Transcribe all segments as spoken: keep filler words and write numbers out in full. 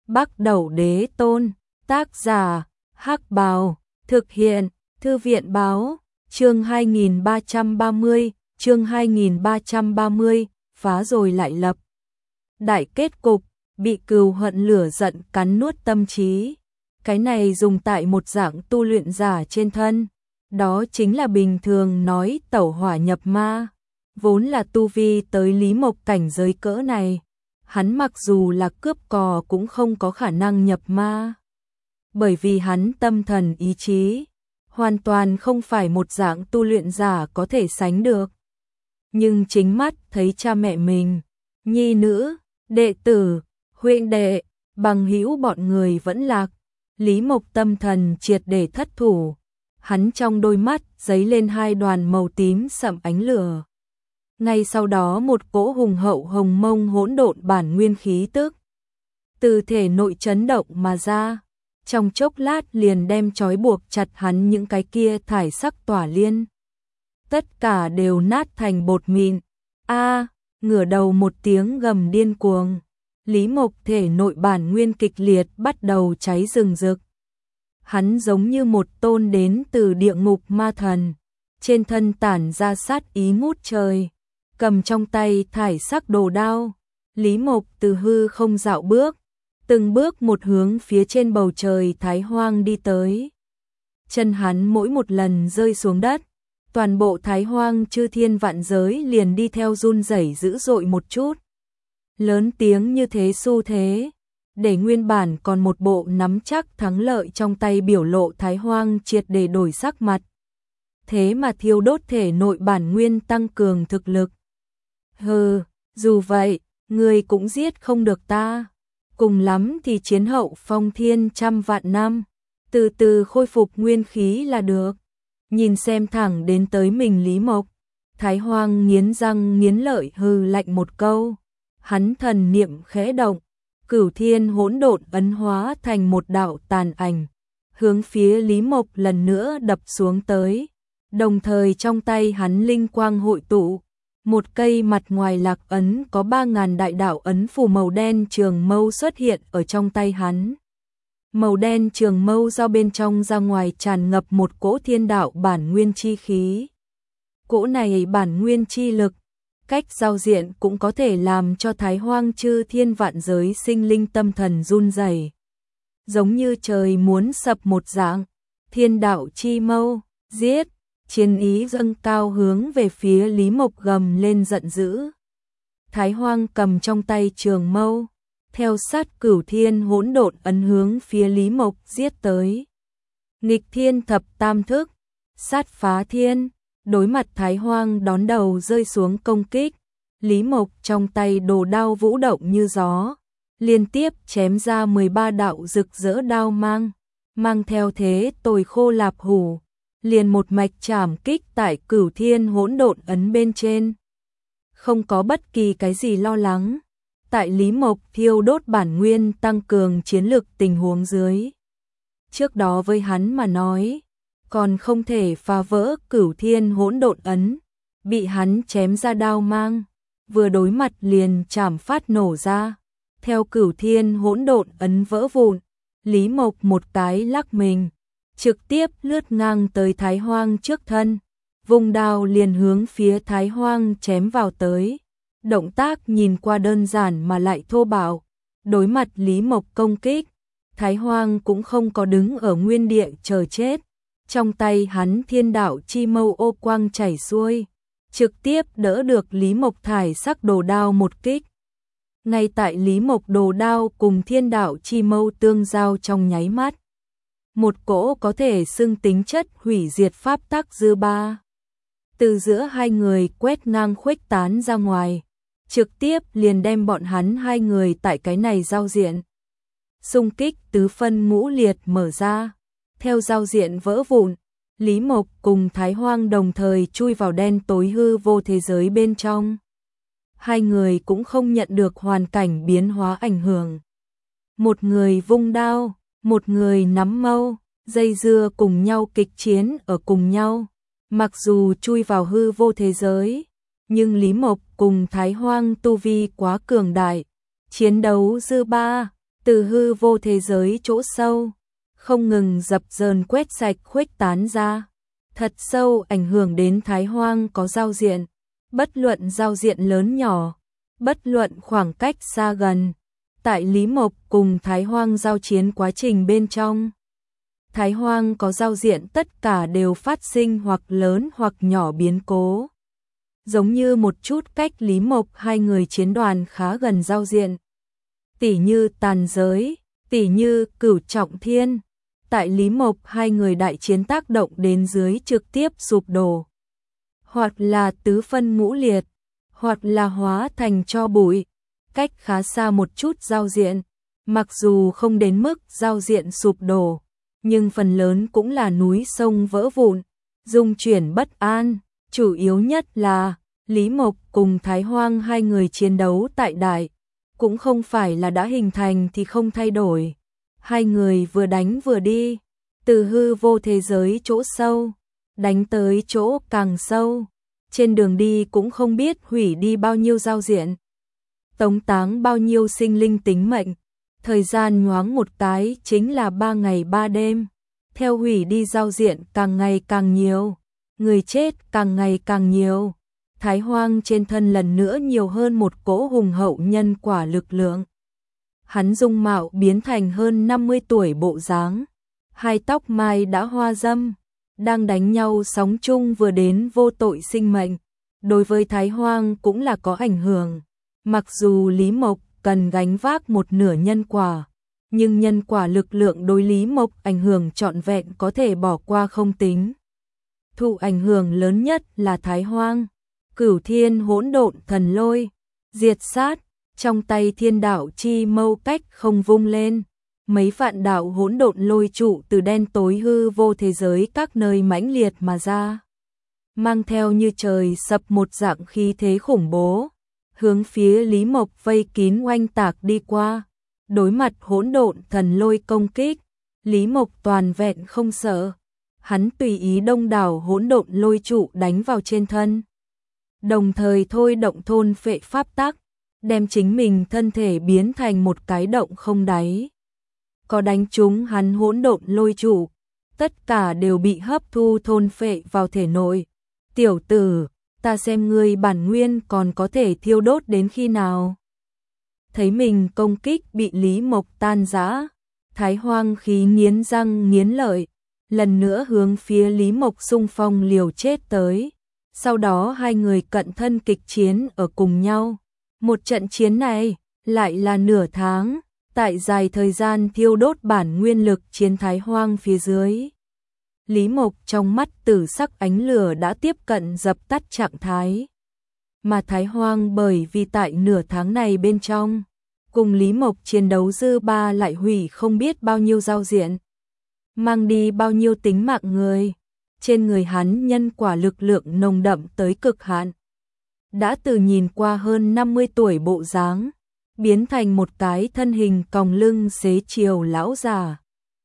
Bắc Đẩu Đế Tôn, tác giả, Hắc Bào, thực hiện, Thư viện báo, chương hai nghìn ba trăm ba mươi, chương hai nghìn ba trăm ba mươi, phá rồi lại lập. Đại kết cục, bị cừu hận lửa giận cắn nuốt tâm trí. Cái này dùng tại một dạng tu luyện giả trên thân, đó chính là bình thường nói tẩu hỏa nhập ma. Vốn là tu vi tới Lý Mộc cảnh giới cỡ này, hắn mặc dù là cướp cò cũng không có khả năng nhập ma. Bởi vì hắn tâm thần ý chí, hoàn toàn không phải một dạng tu luyện giả có thể sánh được. Nhưng chính mắt thấy cha mẹ mình, nhi nữ, đệ tử, huynh đệ, bằng hữu bọn người vẫn lạc, Lý Mộc tâm thần triệt để thất thủ. Hắn trong đôi mắt giấy lên hai đoàn màu tím sẫm ánh lửa. Ngay sau đó một cỗ hùng hậu hồng mông hỗn độn bản nguyên khí tức từ thể nội chấn động mà ra, trong chốc lát liền đem trói buộc chặt hắn những cái kia thải sắc tỏa liên. Tất cả đều nát thành bột mịn. A, ngửa đầu một tiếng gầm điên cuồng. Lý Mộc thể nội bản nguyên kịch liệt bắt đầu cháy rừng rực. Hắn giống như một tôn đến từ địa ngục ma thần, trên thân tản ra sát ý ngút trời, cầm trong tay thải sắc đồ đao. Lý Mộc từ hư không dạo bước, từng bước một hướng phía trên bầu trời Thái Hoang đi tới. Chân hắn mỗi một lần rơi xuống đất, toàn bộ Thái Hoang chư thiên vạn giới liền đi theo run rẩy dữ dội một chút. Lớn tiếng như thế xu thế, để nguyên bản còn một bộ nắm chắc thắng lợi trong tay biểu lộ Thái Hoang triệt để đổi sắc mặt. Thế mà thiêu đốt thể nội bản nguyên tăng cường thực lực. Hừ, dù vậy, người cũng giết không được ta. Cùng lắm thì chiến hậu phong thiên trăm vạn năm, từ từ khôi phục nguyên khí là được. Nhìn xem thẳng đến tới mình Lý Mộc, Thái Hoang nghiến răng nghiến lợi hừ lạnh một câu. Hắn thần niệm khẽ động, cửu thiên hỗn độn ấn hóa thành một đạo tàn ảnh, hướng phía Lý Mộc lần nữa đập xuống tới. Đồng thời trong tay hắn linh quang hội tụ, một cây mặt ngoài lạc ấn có ba ngàn đại đạo ấn phù màu đen trường mâu xuất hiện ở trong tay hắn. Màu đen trường mâu do bên trong ra ngoài tràn ngập một cỗ thiên đạo bản nguyên chi khí. Cỗ này bản nguyên chi lực, cách giao diện cũng có thể làm cho Thái Hoang chư thiên vạn giới sinh linh tâm thần run rẩy, giống như trời muốn sập một dạng. Thiên đạo chi mâu, giết! Chiến ý dâng cao hướng về phía Lý Mộc gầm lên giận dữ. Thái Hoang cầm trong tay trường mâu, theo sát cửu thiên hỗn độn ấn hướng phía Lý Mộc giết tới. Nghịch thiên thập tam thức, sát phá thiên, đối mặt Thái Hoang đón đầu rơi xuống công kích. Lý Mộc trong tay đồ đao vũ động như gió, liên tiếp chém ra mười ba đạo rực rỡ đao mang, mang theo thế tồi khô lạp hủ, liền một mạch chảm kích tại cửu thiên hỗn độn ấn bên trên. Không có bất kỳ cái gì lo lắng, tại Lý Mộc thiêu đốt bản nguyên tăng cường chiến lực tình huống dưới. Trước đó với hắn mà nói, còn không thể phá vỡ cửu thiên hỗn độn ấn, bị hắn chém ra đao mang, vừa đối mặt liền chảm phát nổ ra. Theo cửu thiên hỗn độn ấn vỡ vụn, Lý Mộc một cái lắc mình, trực tiếp lướt ngang tới Thái Hoang trước thân, vùng đao liền hướng phía Thái Hoang chém vào tới. Động tác nhìn qua đơn giản mà lại thô bạo, đối mặt Lý Mộc công kích, Thái Hoang cũng không có đứng ở nguyên địa chờ chết. Trong tay hắn thiên đạo chi mâu ô quang chảy xuôi, trực tiếp đỡ được Lý Mộc thải sắc đồ đao một kích. Ngay tại Lý Mộc đồ đao cùng thiên đạo chi mâu tương giao trong nháy mắt, một cỗ có thể xưng tính chất hủy diệt pháp tắc dư ba từ giữa hai người quét ngang khuếch tán ra ngoài, trực tiếp liền đem bọn hắn hai người tại cái này giao diện xung kích tứ phân ngũ liệt mở ra. Theo giao diện vỡ vụn, Lý Mộc cùng Thái Hoang đồng thời chui vào đen tối hư vô thế giới bên trong. Hai người cũng không nhận được hoàn cảnh biến hóa ảnh hưởng. Một người vung đao, một người nắm mâu, dây dưa cùng nhau kịch chiến ở cùng nhau. Mặc dù chui vào hư vô thế giới, nhưng Lý Mộc cùng Thái Hoang tu vi quá cường đại, chiến đấu dư ba, từ hư vô thế giới chỗ sâu, không ngừng dập dờn quét sạch khuếch tán ra, thật sâu ảnh hưởng đến Thái Hoang có giao diện, bất luận giao diện lớn nhỏ, bất luận khoảng cách xa gần. Tại Lý Mộc cùng Thái Hoang giao chiến quá trình bên trong, Thái Hoang có giao diện tất cả đều phát sinh hoặc lớn hoặc nhỏ biến cố. Giống như một chút cách Lý Mộc hai người chiến đoàn khá gần giao diện. Tỉ như tàn giới, tỉ như cửu trọng thiên. Tại Lý Mộc hai người đại chiến tác động đến dưới trực tiếp sụp đổ. Hoặc là tứ phân ngũ liệt, hoặc là hóa thành tro bụi. Cách khá xa một chút giao diện, mặc dù không đến mức giao diện sụp đổ, nhưng phần lớn cũng là núi sông vỡ vụn, dung chuyển bất an. Chủ yếu nhất là Lý Mộc cùng Thái Hoang hai người chiến đấu tại đại, cũng không phải là đã hình thành thì không thay đổi. Hai người vừa đánh vừa đi, từ hư vô thế giới chỗ sâu, đánh tới chỗ càng sâu. Trên đường đi cũng không biết hủy đi bao nhiêu giao diện, tống táng bao nhiêu sinh linh tính mệnh. Thời gian nhoáng một cái chính là ba ngày ba đêm. Theo hủy đi giao diện càng ngày càng nhiều, người chết càng ngày càng nhiều. Thái Hoang trên thân lần nữa nhiều hơn một cỗ hùng hậu nhân quả lực lượng. Hắn dung mạo biến thành hơn năm mươi tuổi bộ dáng, hai tóc mai đã hoa râm, đang đánh nhau sóng chung vừa đến vô tội sinh mệnh. Đối với Thái Hoang cũng là có ảnh hưởng. Mặc dù Lý Mộc cần gánh vác một nửa nhân quả, nhưng nhân quả lực lượng đối Lý Mộc ảnh hưởng trọn vẹn có thể bỏ qua không tính. Thụ ảnh hưởng lớn nhất là Thái Hoang. Cửu thiên hỗn độn thần lôi, diệt sát, trong tay thiên đạo chi mâu cách không vung lên. Mấy vạn đạo hỗn độn lôi trụ từ đen tối hư vô thế giới các nơi mãnh liệt mà ra. Mang theo như trời sập một dạng khí thế khủng bố, hướng phía Lý Mộc vây kín oanh tạc đi qua. Đối mặt hỗn độn thần lôi công kích, Lý Mộc toàn vẹn không sợ. Hắn tùy ý đông đảo hỗn độn lôi trụ đánh vào trên thân, đồng thời thôi động thôn phệ pháp tắc, đem chính mình thân thể biến thành một cái động không đáy. Có đánh trúng hắn hỗn độn lôi trụ, tất cả đều bị hấp thu thôn phệ vào thể nội. Tiểu tử, ta xem ngươi bản nguyên còn có thể thiêu đốt đến khi nào. Thấy mình công kích bị Lý Mộc tan rã, Thái Hoang khí nghiến răng nghiến lợi, lần nữa hướng phía Lý Mộc xung phong liều chết tới. Sau đó hai người cận thân kịch chiến ở cùng nhau. Một trận chiến này lại là nửa tháng, tại dài thời gian thiêu đốt bản nguyên lực chiến Thái Hoang phía dưới. Lý Mộc trong mắt tử sắc ánh lửa đã tiếp cận dập tắt trạng thái. Mà Thái Hoang bởi vì tại nửa tháng này bên trong, cùng Lý Mộc chiến đấu dư ba lại hủy không biết bao nhiêu giao diện, mang đi bao nhiêu tính mạng người. Trên người hắn nhân quả lực lượng nồng đậm tới cực hạn. Đã từ nhìn qua hơn năm mươi tuổi bộ dáng, biến thành một cái thân hình còng lưng xế chiều lão già.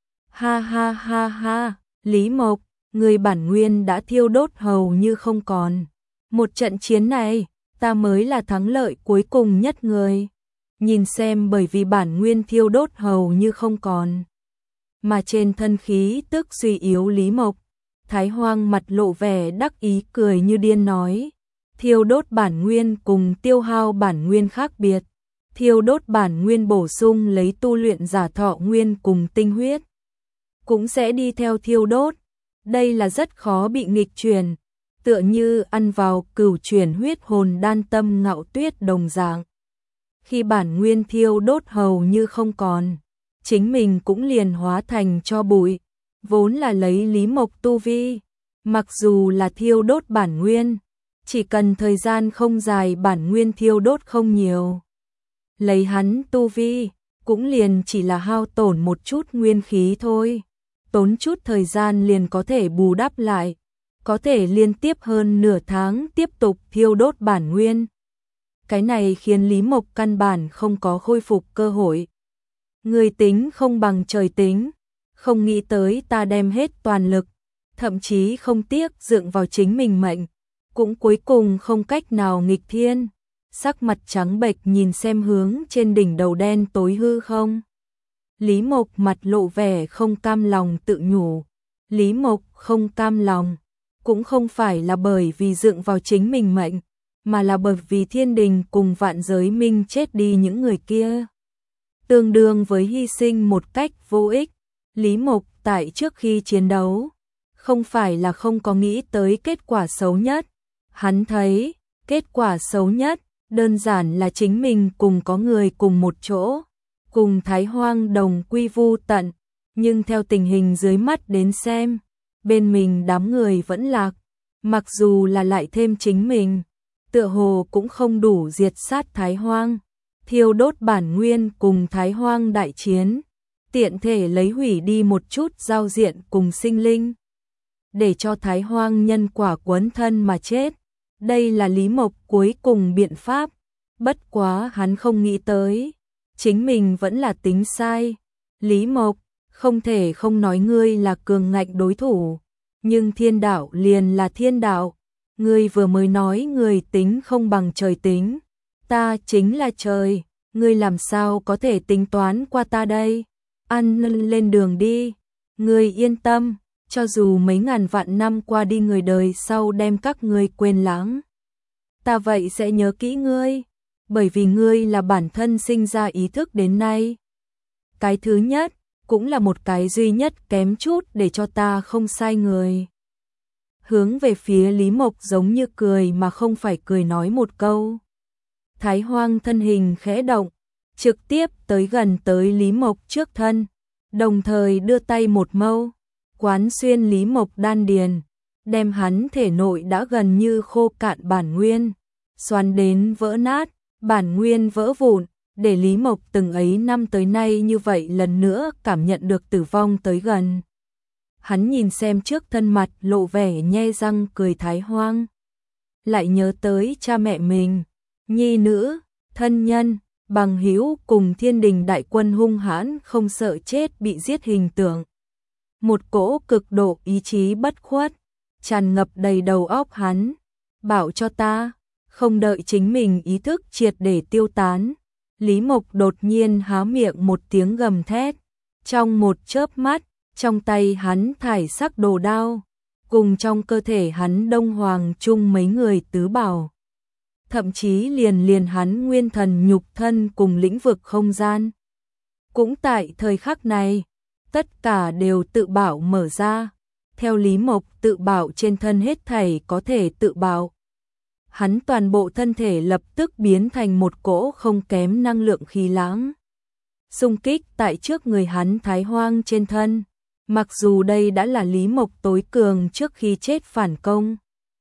Ha ha ha ha, Lý Mộc, người bản nguyên đã thiêu đốt hầu như không còn. Một trận chiến này, ta mới là thắng lợi cuối cùng nhất người. Nhìn xem, bởi vì bản nguyên thiêu đốt hầu như không còn, mà trên thân khí tức suy yếu Lý Mộc, Thái Hoang mặt lộ vẻ đắc ý cười như điên nói. Thiêu đốt bản nguyên cùng tiêu hao bản nguyên khác biệt. Thiêu đốt bản nguyên bổ sung lấy tu luyện giả thọ nguyên cùng tinh huyết, cũng sẽ đi theo thiêu đốt. Đây là rất khó bị nghịch chuyển, tựa như ăn vào cửu chuyển huyết hồn đan tâm ngạo tuyết đồng dạng. Khi bản nguyên thiêu đốt hầu như không còn, chính mình cũng liền hóa thành tro bụi. Vốn là lấy Lý Mộc tu vi, mặc dù là thiêu đốt bản nguyên, chỉ cần thời gian không dài bản nguyên thiêu đốt không nhiều. Lấy hắn tu vi, cũng liền chỉ là hao tổn một chút nguyên khí thôi. Tốn chút thời gian liền có thể bù đắp lại, có thể liên tiếp hơn nửa tháng tiếp tục thiêu đốt bản nguyên. Cái này khiến Lý Mộc căn bản không có khôi phục cơ hội. Người tính không bằng trời tính, không nghĩ tới ta đem hết toàn lực, thậm chí không tiếc dựa vào chính mình mệnh, cũng cuối cùng không cách nào nghịch thiên. Sắc mặt trắng bệch nhìn xem hướng trên đỉnh đầu đen tối hư không. Lý Mộc mặt lộ vẻ không cam lòng tự nhủ. Lý Mộc không cam lòng, cũng không phải là bởi vì dựng vào chính mình mệnh, mà là bởi vì thiên đình cùng vạn giới minh chết đi những người kia. Tương đương với hy sinh một cách vô ích. Lý Mộc tại trước khi chiến đấu, không phải là không có nghĩ tới kết quả xấu nhất. Hắn thấy, kết quả xấu nhất, đơn giản là chính mình cùng có người cùng một chỗ, cùng Thái Hoang đồng quy vu tận. Nhưng theo tình hình dưới mắt đến xem, bên mình đám người vẫn lạc, mặc dù là lại thêm chính mình, tựa hồ cũng không đủ diệt sát Thái Hoang, thiêu đốt bản nguyên cùng Thái Hoang đại chiến, tiện thể lấy hủy đi một chút giao diện cùng sinh linh, để cho Thái Hoang nhân quả quấn thân mà chết. Đây là Lý Mộc cuối cùng biện pháp, bất quá hắn không nghĩ tới, chính mình vẫn là tính sai. Lý Mộc, không thể không nói ngươi là cường ngạnh đối thủ, nhưng thiên đạo liền là thiên đạo. Ngươi vừa mới nói người tính không bằng trời tính, ta chính là trời, ngươi làm sao có thể tính toán qua ta đây? Ăn lên đường đi, ngươi yên tâm, cho dù mấy ngàn vạn năm qua đi người đời sau đem các ngươi quên lãng, ta vậy sẽ nhớ kỹ ngươi, bởi vì ngươi là bản thân sinh ra ý thức đến nay. Cái thứ nhất, cũng là một cái duy nhất kém chút để cho ta không sai người. Hướng về phía Lý Mộc giống như cười mà không phải cười nói một câu. Thái Hoang thân hình khẽ động, trực tiếp tới gần tới Lý Mộc trước thân, đồng thời đưa tay một mâu, quán xuyên Lý Mộc đan điền, đem hắn thể nội đã gần như khô cạn bản nguyên, xoắn đến vỡ nát, bản nguyên vỡ vụn, để Lý Mộc từng ấy năm tới nay như vậy lần nữa cảm nhận được tử vong tới gần. Hắn nhìn xem trước thân mặt lộ vẻ nhe răng cười Thái Hoang, lại nhớ tới cha mẹ mình, nhi nữ, thân nhân, bằng hữu cùng thiên đình đại quân hung hãn không sợ chết bị giết hình tượng. Một cỗ cực độ ý chí bất khuất, tràn ngập đầy đầu óc hắn, bảo cho ta, không đợi chính mình ý thức triệt để tiêu tán. Lý Mộc đột nhiên há miệng một tiếng gầm thét, trong một chớp mắt, trong tay hắn thải sắc đồ đao, cùng trong cơ thể hắn đông hoàng chung mấy người tứ bảo. Thậm chí liền liền hắn nguyên thần nhục thân cùng lĩnh vực không gian. Cũng tại thời khắc này, tất cả đều tự bảo mở ra, theo Lý Mộc tự bảo trên thân hết thảy có thể tự bảo. Hắn toàn bộ thân thể lập tức biến thành một cỗ không kém năng lượng khí lãng, xung kích tại trước người hắn Thái Hoang trên thân. Mặc dù đây đã là Lý Mộc tối cường trước khi chết phản công,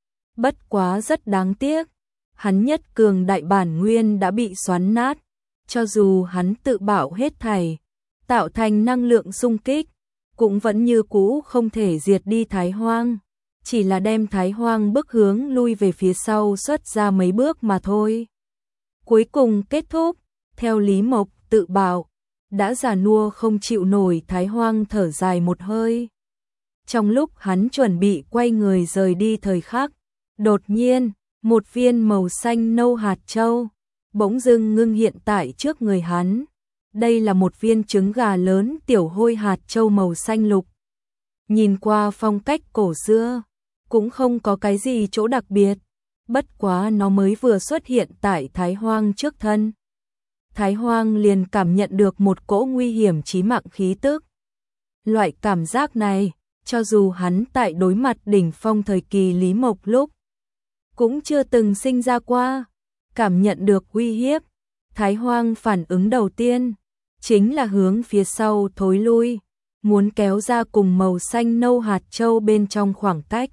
bất quá rất đáng tiếc, hắn nhất cường đại bản nguyên đã bị xoắn nát, cho dù hắn tự bảo hết thảy, tạo thành năng lượng xung kích, cũng vẫn như cũ không thể diệt đi Thái Hoang, chỉ là đem Thái Hoang bước hướng lui về phía sau xuất ra mấy bước mà thôi. Cuối cùng kết thúc, theo Lý Mộc tự bảo, đã già nua không chịu nổi Thái Hoang thở dài một hơi. Trong lúc hắn chuẩn bị quay người rời đi thời khắc, đột nhiên, một viên màu xanh nâu hạt châu bỗng dưng ngưng hiện tại trước người hắn. Đây là một viên trứng gà lớn tiểu hôi hạt châu màu xanh lục. Nhìn qua phong cách cổ xưa, cũng không có cái gì chỗ đặc biệt, bất quá nó mới vừa xuất hiện tại Thái Hoang trước thân. Thái Hoang liền cảm nhận được một cỗ nguy hiểm chí mạng khí tức. Loại cảm giác này, cho dù hắn tại đối mặt đỉnh phong thời kỳ Lý Mộc lúc, cũng chưa từng sinh ra qua. Cảm nhận được uy hiếp, Thái Hoang phản ứng đầu tiên, chính là hướng phía sau thối lui, muốn kéo ra cùng màu xanh nâu hạt châu bên trong khoảng cách.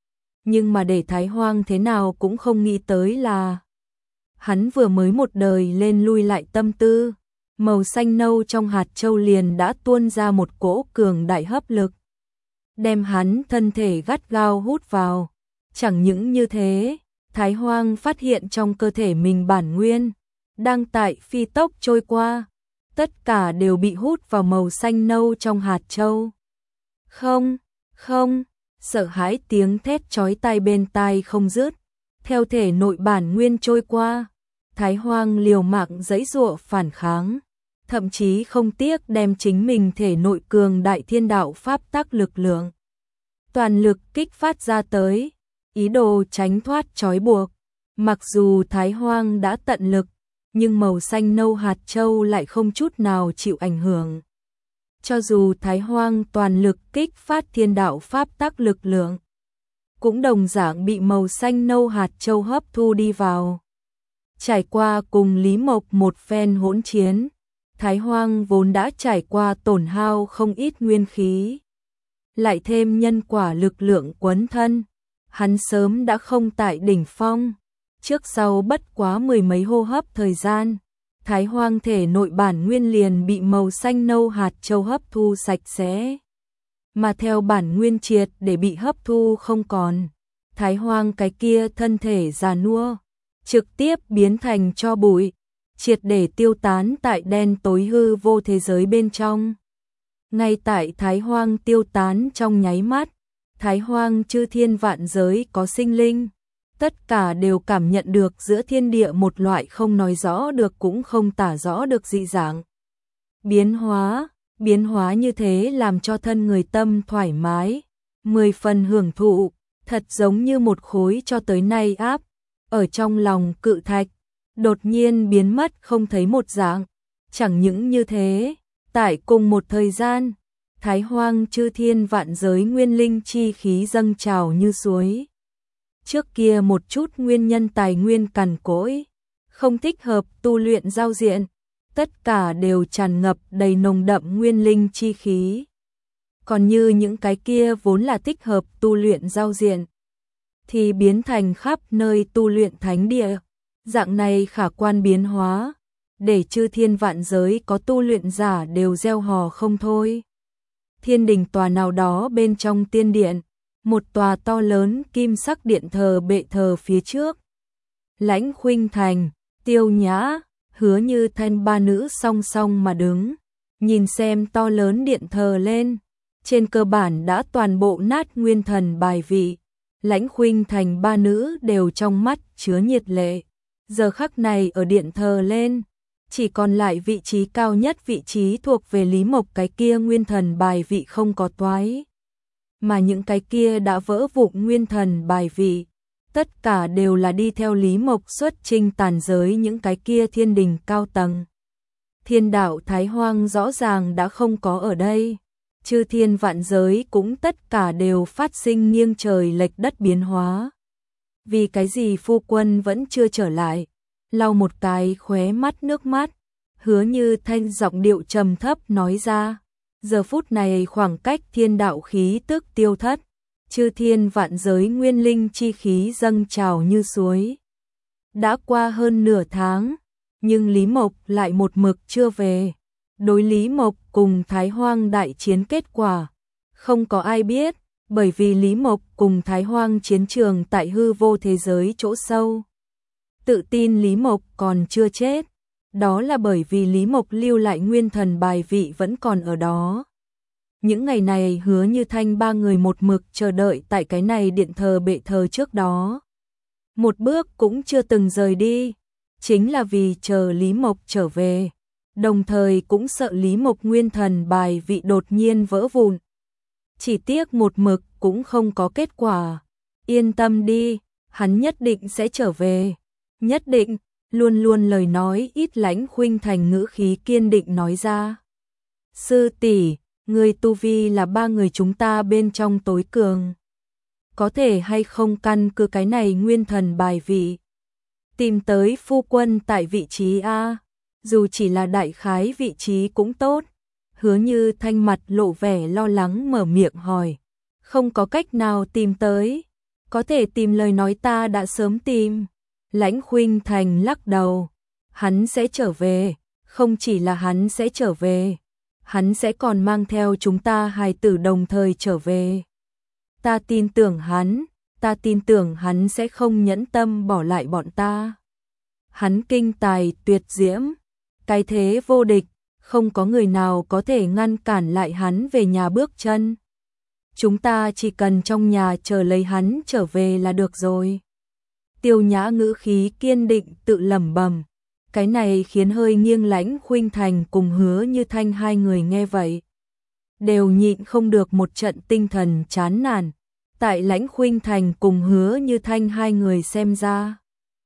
Nhưng mà để Thái Hoang thế nào cũng không nghĩ tới là, hắn vừa mới một đời lên lui lại tâm tư, màu xanh nâu trong hạt châu liền đã tuôn ra một cỗ cường đại hấp lực, đem hắn thân thể gắt gao hút vào. Chẳng những như thế, Thái Hoang phát hiện trong cơ thể mình bản nguyên đang tại phi tốc trôi qua, tất cả đều bị hút vào màu xanh nâu trong hạt châu. Không, không, sợ hãi tiếng thét chói tai bên tai không dứt, theo thể nội bản nguyên trôi qua. Thái Hoang liều mạng giãy giụa phản kháng, thậm chí không tiếc đem chính mình thể nội cường đại thiên đạo pháp tắc lực lượng toàn lực kích phát ra tới, ý đồ tránh thoát trói buộc. Mặc dù Thái Hoang đã tận lực, nhưng màu xanh nâu hạt châu lại không chút nào chịu ảnh hưởng. Cho dù Thái Hoang toàn lực kích phát thiên đạo pháp tắc lực lượng, cũng đồng dạng bị màu xanh nâu hạt châu hấp thu đi vào. Trải qua cùng Lý Mộc một phen hỗn chiến, Thái Hoang vốn đã trải qua tổn hao không ít nguyên khí. Lại thêm nhân quả lực lượng quấn thân, hắn sớm đã không tại đỉnh phong. Trước sau bất quá mười mấy hô hấp thời gian, Thái Hoang thể nội bản nguyên liền bị màu xanh nâu hạt châu hấp thu sạch sẽ. Mà theo bản nguyên triệt để bị hấp thu không còn, Thái Hoang cái kia thân thể già nua, trực tiếp biến thành tro bụi, triệt để tiêu tán tại đen tối hư vô thế giới bên trong. Ngay tại Thái Hoang tiêu tán trong nháy mắt, Thái Hoang chư thiên vạn giới có sinh linh, tất cả đều cảm nhận được giữa thiên địa một loại không nói rõ được cũng không tả rõ được dị dạng. Biến hóa, biến hóa như thế làm cho thân người tâm thoải mái, mười phần hưởng thụ, thật giống như một khối cho tới nay áp ở trong lòng cự thạch, đột nhiên biến mất không thấy một dạng. Chẳng những như thế, tại cùng một thời gian, Thái Hoang chư thiên vạn giới nguyên linh chi khí dâng trào như suối. Trước kia một chút nguyên nhân tài nguyên cằn cỗi, không thích hợp tu luyện giao diện, tất cả đều tràn ngập đầy nồng đậm nguyên linh chi khí. Còn như những cái kia vốn là thích hợp tu luyện giao diện, thì biến thành khắp nơi tu luyện thánh địa. Dạng này khả quan biến hóa, để chư thiên vạn giới có tu luyện giả đều reo hò không thôi. Thiên đình tòa nào đó bên trong tiên điện, một tòa to lớn kim sắc điện thờ bệ thờ phía trước. Lãnh Khuynh Thành, Tiêu Nhã, Hứa Như Thanh ba nữ song song mà đứng, nhìn xem to lớn điện thờ lên, trên cơ bản đã toàn bộ nát nguyên thần bài vị. Lãnh Khuynh Thành ba nữ đều trong mắt chứa nhiệt lệ. Giờ khắc này ở điện thờ lên, chỉ còn lại vị trí cao nhất, vị trí thuộc về Lý Mộc cái kia nguyên thần bài vị không có toái. Mà những cái kia đã vỡ vụn nguyên thần bài vị, tất cả đều là đi theo Lý Mộc xuất chinh tàn giới những cái kia thiên đình cao tầng. Thiên đạo Thái Hoang rõ ràng đã không có ở đây, chư thiên vạn giới cũng tất cả đều phát sinh nghiêng trời lệch đất biến hóa. Vì cái gì phu quân vẫn chưa trở lại? Lau một cái khóe mắt nước mắt, Hứa Như Thanh giọng điệu trầm thấp nói ra. Giờ phút này khoảng cách thiên đạo khí tức tiêu thất, chư thiên vạn giới nguyên linh chi khí dâng trào như suối. Đã qua hơn nửa tháng, nhưng Lý Mộc lại một mực chưa về. Đối Lý Mộc cùng Thái Hoang đại chiến kết quả, không có ai biết, bởi vì Lý Mộc cùng Thái Hoang chiến trường tại hư vô thế giới chỗ sâu. Tự tin Lý Mộc còn chưa chết, đó là bởi vì Lý Mộc lưu lại nguyên thần bài vị vẫn còn ở đó. Những ngày này Hứa Như Thanh ba người một mực chờ đợi tại cái này điện thờ bệ thờ trước đó. Một bước cũng chưa từng rời đi, chính là vì chờ Lý Mộc trở về, đồng thời cũng sợ Lý Mộc nguyên thần bài vị đột nhiên vỡ vụn. Chỉ tiếc một mực cũng không có kết quả. Yên tâm đi, hắn nhất định sẽ trở về. Nhất định, luôn luôn lời nói ít Lãnh Khuynh Thành ngữ khí kiên định nói ra. Sư tỷ, người tu vi là ba người chúng ta bên trong tối cường. Có thể hay không căn cứ cái này nguyên thần bài vị, tìm tới phu quân tại vị trí A, dù chỉ là đại khái vị trí cũng tốt. Hứa Như Thanh mặt lộ vẻ lo lắng mở miệng hỏi. Không có cách nào tìm tới, có thể tìm lời nói ta đã sớm tìm. Lãnh Khuynh Thành lắc đầu, hắn sẽ trở về, không chỉ là hắn sẽ trở về, hắn sẽ còn mang theo chúng ta hài tử đồng thời trở về. Ta tin tưởng hắn, ta tin tưởng hắn sẽ không nhẫn tâm bỏ lại bọn ta. Hắn kinh tài tuyệt diễm, cái thế vô địch, không có người nào có thể ngăn cản lại hắn về nhà bước chân. Chúng ta chỉ cần trong nhà chờ lấy hắn trở về là được rồi. Tiêu Nhã ngữ khí kiên định tự lẩm bẩm, Cái này khiến hơi nghiêng Lãnh Khuynh Thành cùng Hứa Như Thanh hai người nghe vậy, đều nhịn không được một trận tinh thần chán nản. Tại Lãnh Khuynh Thành cùng Hứa Như Thanh hai người xem ra,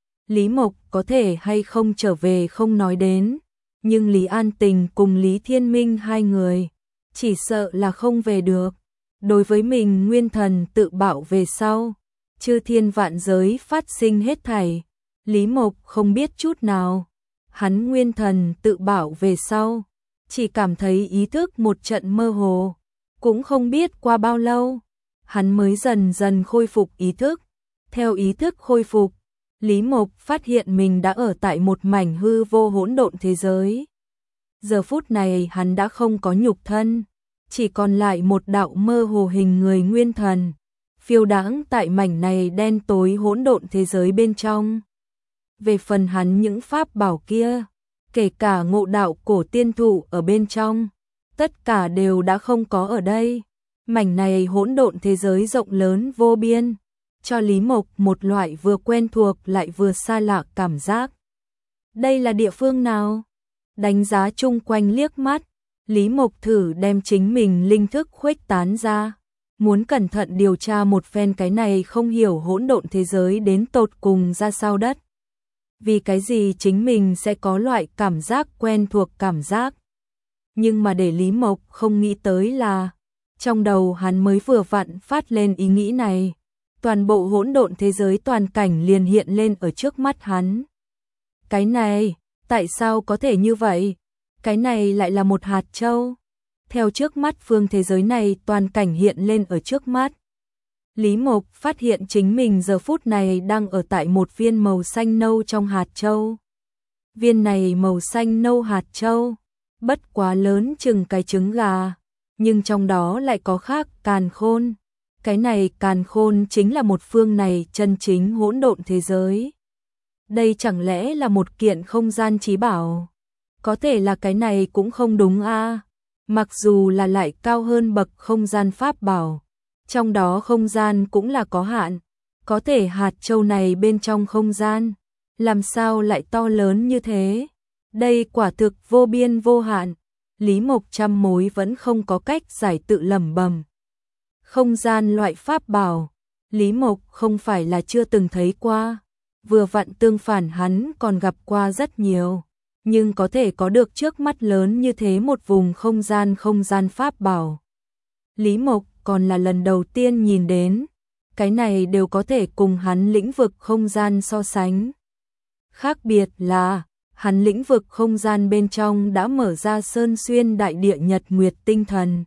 Lý Mộc có thể hay không trở về không nói đến, nhưng Lý An Tình cùng Lý Thiên Minh hai người chỉ sợ là không về được. Đối với mình nguyên thần tự bạo về sau, chư thiên vạn giới phát sinh hết thảy, Lý Mộc không biết chút nào. Hắn nguyên thần tự bảo về sau, chỉ cảm thấy ý thức một trận mơ hồ, cũng không biết qua bao lâu, hắn mới dần dần khôi phục ý thức. Theo ý thức khôi phục, Lý Mộc phát hiện mình đã ở tại một mảnh hư vô hỗn độn thế giới. Giờ phút này hắn đã không có nhục thân, chỉ còn lại một đạo mơ hồ hình người nguyên thần, phiêu đãng tại mảnh này đen tối hỗn độn thế giới bên trong. Về phần hắn những pháp bảo kia, kể cả ngộ đạo cổ tiên thụ ở bên trong, tất cả đều đã không có ở đây. Mảnh này hỗn độn thế giới rộng lớn vô biên, cho Lý Mộc một loại vừa quen thuộc lại vừa xa lạ cảm giác. Đây là địa phương nào? Đánh giá chung quanh liếc mắt, Lý Mộc thử đem chính mình linh thức khuếch tán ra, muốn cẩn thận điều tra một phen cái này không hiểu hỗn độn thế giới đến tột cùng ra sao đất. Vì cái gì chính mình sẽ có loại cảm giác quen thuộc cảm giác. Nhưng mà để Lý Mộc không nghĩ tới là, trong đầu hắn mới vừa vặn phát lên ý nghĩ này, toàn bộ hỗn độn thế giới toàn cảnh liền hiện lên ở trước mắt hắn. Cái này, tại sao có thể như vậy? Cái này lại là một hạt châu. Theo trước mắt phương thế giới này toàn cảnh hiện lên ở trước mắt, Lý Mộc phát hiện chính mình giờ phút này đang ở tại một viên màu xanh nâu trong hạt châu. Viên này màu xanh nâu hạt châu, bất quá lớn chừng cái trứng gà, nhưng trong đó lại có khác càn khôn. Cái này càn khôn chính là một phương này chân chính hỗn độn thế giới. Đây chẳng lẽ là một kiện không gian trí bảo? Có thể là cái này cũng không đúng a. À? Mặc dù là lại cao hơn bậc không gian pháp bảo, trong đó không gian cũng là có hạn, có thể hạt châu này bên trong không gian, làm sao lại to lớn như thế? Đây quả thực vô biên vô hạn. Lý Mộc trăm mối vẫn không có cách giải, tự lẩm bẩm. Không gian loại pháp bảo, Lý Mộc không phải là chưa từng thấy qua, vừa vặn tương phản hắn còn gặp qua rất nhiều, nhưng có thể có được trước mắt lớn như thế một vùng không gian không gian pháp bảo, Lý Mộc còn là lần đầu tiên nhìn đến. Cái này đều có thể cùng hắn lĩnh vực không gian so sánh. Khác biệt là, hắn lĩnh vực không gian bên trong đã mở ra sơn xuyên đại địa nhật nguyệt tinh thần.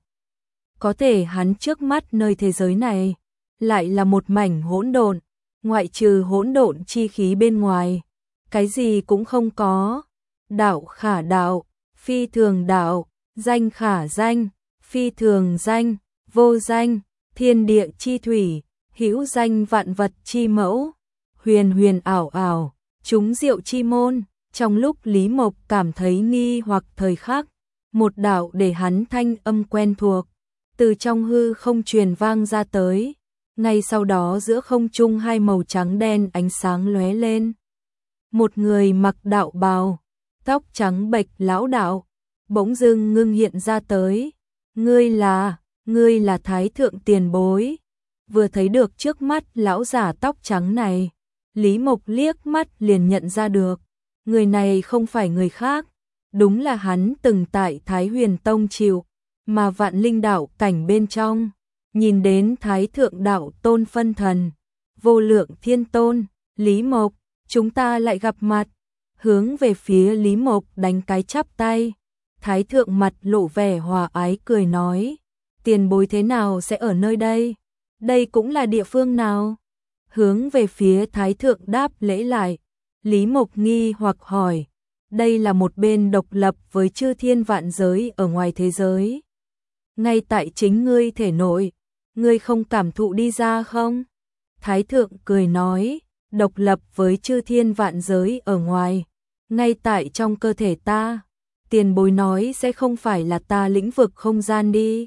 Có thể hắn trước mắt nơi thế giới này, lại là một mảnh hỗn độn, ngoại trừ hỗn độn chi khí bên ngoài, cái gì cũng không có. Đạo khả đạo, phi thường đạo, danh khả danh, phi thường danh, vô danh, thiên địa chi thủy, hữu danh vạn vật chi mẫu, huyền huyền ảo ảo, chúng diệu chi môn. Trong lúc Lý Mộc cảm thấy nghi hoặc thời khắc, một đạo để hắn thanh âm quen thuộc, từ trong hư không truyền vang ra tới. Ngay sau đó giữa không trung hai màu trắng đen ánh sáng lóe lên. Một người mặc đạo bào, tóc trắng bệch lão đạo, bỗng dưng ngưng hiện ra tới. Ngươi là, ngươi là Thái Thượng tiền bối. Vừa thấy được trước mắt lão giả tóc trắng này, Lý Mộc liếc mắt liền nhận ra được. Người này không phải người khác, đúng là hắn từng tại Thái Huyền Tông chịu, mà vạn linh đạo cảnh bên trong, nhìn đến Thái Thượng đạo tôn phân thần, vô lượng thiên tôn, Lý Mộc, chúng ta lại gặp mặt. Hướng về phía Lý Mộc đánh cái chắp tay, Thái Thượng mặt lộ vẻ hòa ái cười nói, tiền bối thế nào sẽ ở nơi đây? Đây cũng là địa phương nào? Hướng về phía Thái Thượng đáp lễ lại. Lý Mộc nghi hoặc hỏi, đây là một bên độc lập với chư thiên vạn giới ở ngoài thế giới. Ngay tại chính ngươi thể nội, ngươi không cảm thụ đi ra không? Thái Thượng cười nói, độc lập với chư thiên vạn giới ở ngoài, ngay tại trong cơ thể ta, tiền bối nói sẽ không phải là ta lĩnh vực không gian đi.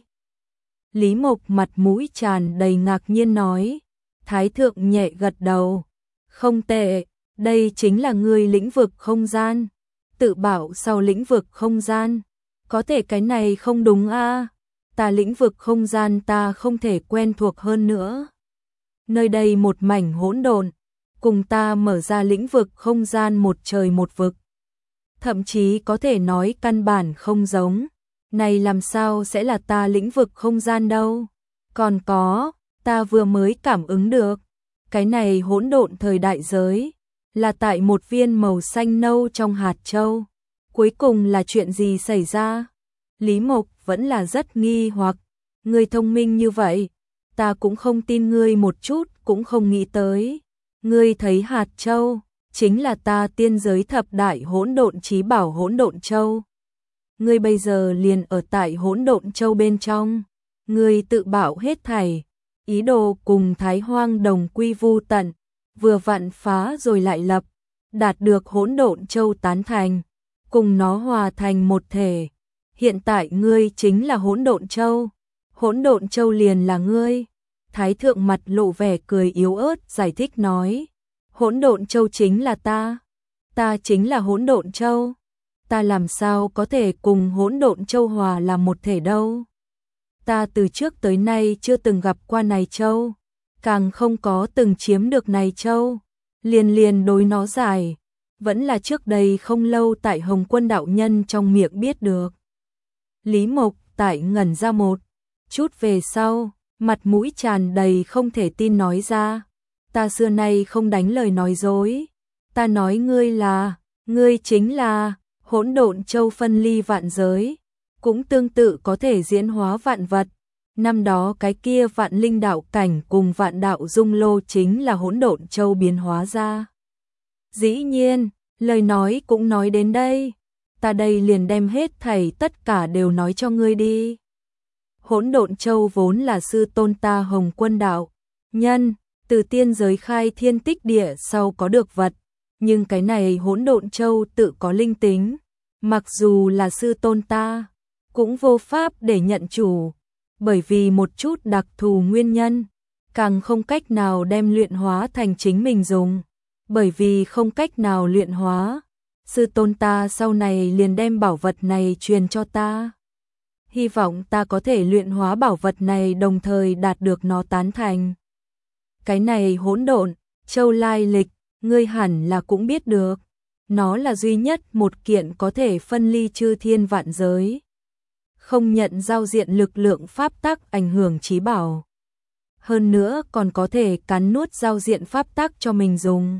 Lý Mộc mặt mũi tràn đầy ngạc nhiên nói, Thái Thượng nhẹ gật đầu, không tệ. Đây chính là ngươi lĩnh vực không gian, tự bảo sau lĩnh vực không gian. Có thể cái này không đúng a. Ta lĩnh vực không gian ta không thể quen thuộc hơn nữa. Nơi đây một mảnh hỗn độn, cùng ta mở ra lĩnh vực không gian một trời một vực. Thậm chí có thể nói căn bản không giống. Này làm sao sẽ là ta lĩnh vực không gian đâu? Còn có, ta vừa mới cảm ứng được. Cái này hỗn độn thời đại giới, là tại một viên màu xanh nâu trong hạt châu. Cuối cùng là chuyện gì xảy ra? Lý Mộc vẫn là rất nghi hoặc. Ngươi thông minh như vậy, ta cũng không tin ngươi một chút, cũng không nghĩ tới. Ngươi thấy hạt châu, chính là ta tiên giới thập đại hỗn độn chí bảo hỗn độn châu. Ngươi bây giờ liền ở tại hỗn độn châu bên trong. Ngươi tự bảo hết thảy, ý đồ cùng Thái Hoang đồng quy vu tận, vừa vặn phá rồi lại lập, đạt được hỗn độn châu tán thành, cùng nó hòa thành một thể. Hiện tại ngươi chính là hỗn độn châu, hỗn độn châu liền là ngươi. Thái thượng mặt lộ vẻ cười yếu ớt giải thích nói, hỗn độn châu chính là ta, ta chính là hỗn độn châu, ta làm sao có thể cùng hỗn độn châu hòa làm một thể đâu. Ta từ trước tới nay chưa từng gặp qua này châu, càng không có từng chiếm được này châu, liền liền đối nó giải, vẫn là trước đây không lâu tại Hồng Quân đạo nhân trong miệng biết được. Lý Mộc tại ngẩn ra một chút về sau, mặt mũi tràn đầy không thể tin nói ra, ta xưa nay không đánh lời nói dối, ta nói ngươi là, ngươi chính là hỗn độn châu phân ly vạn giới, cũng tương tự có thể diễn hóa vạn vật. Năm đó cái kia vạn linh đạo cảnh cùng vạn đạo dung lô chính là hỗn độn châu biến hóa ra. Dĩ nhiên, lời nói cũng nói đến đây, ta đây liền đem hết thảy tất cả đều nói cho ngươi đi. Hỗn độn châu vốn là sư tôn ta Hồng Quân đạo nhân, từ tiên giới khai thiên tích địa sau có được vật, nhưng cái này hỗn độn châu tự có linh tính, mặc dù là sư tôn ta, cũng vô pháp để nhận chủ, bởi vì một chút đặc thù nguyên nhân, càng không cách nào đem luyện hóa thành chính mình dùng, bởi vì không cách nào luyện hóa, sư tôn ta sau này liền đem bảo vật này truyền cho ta. Hy vọng ta có thể luyện hóa bảo vật này đồng thời đạt được nó tán thành. Cái này hỗn độn châu lai lịch, ngươi hẳn là cũng biết được, nó là duy nhất một kiện có thể phân ly chư thiên vạn giới, không nhận giao diện lực lượng pháp tắc ảnh hưởng chí bảo. Hơn nữa còn có thể cắn nuốt giao diện pháp tắc cho mình dùng.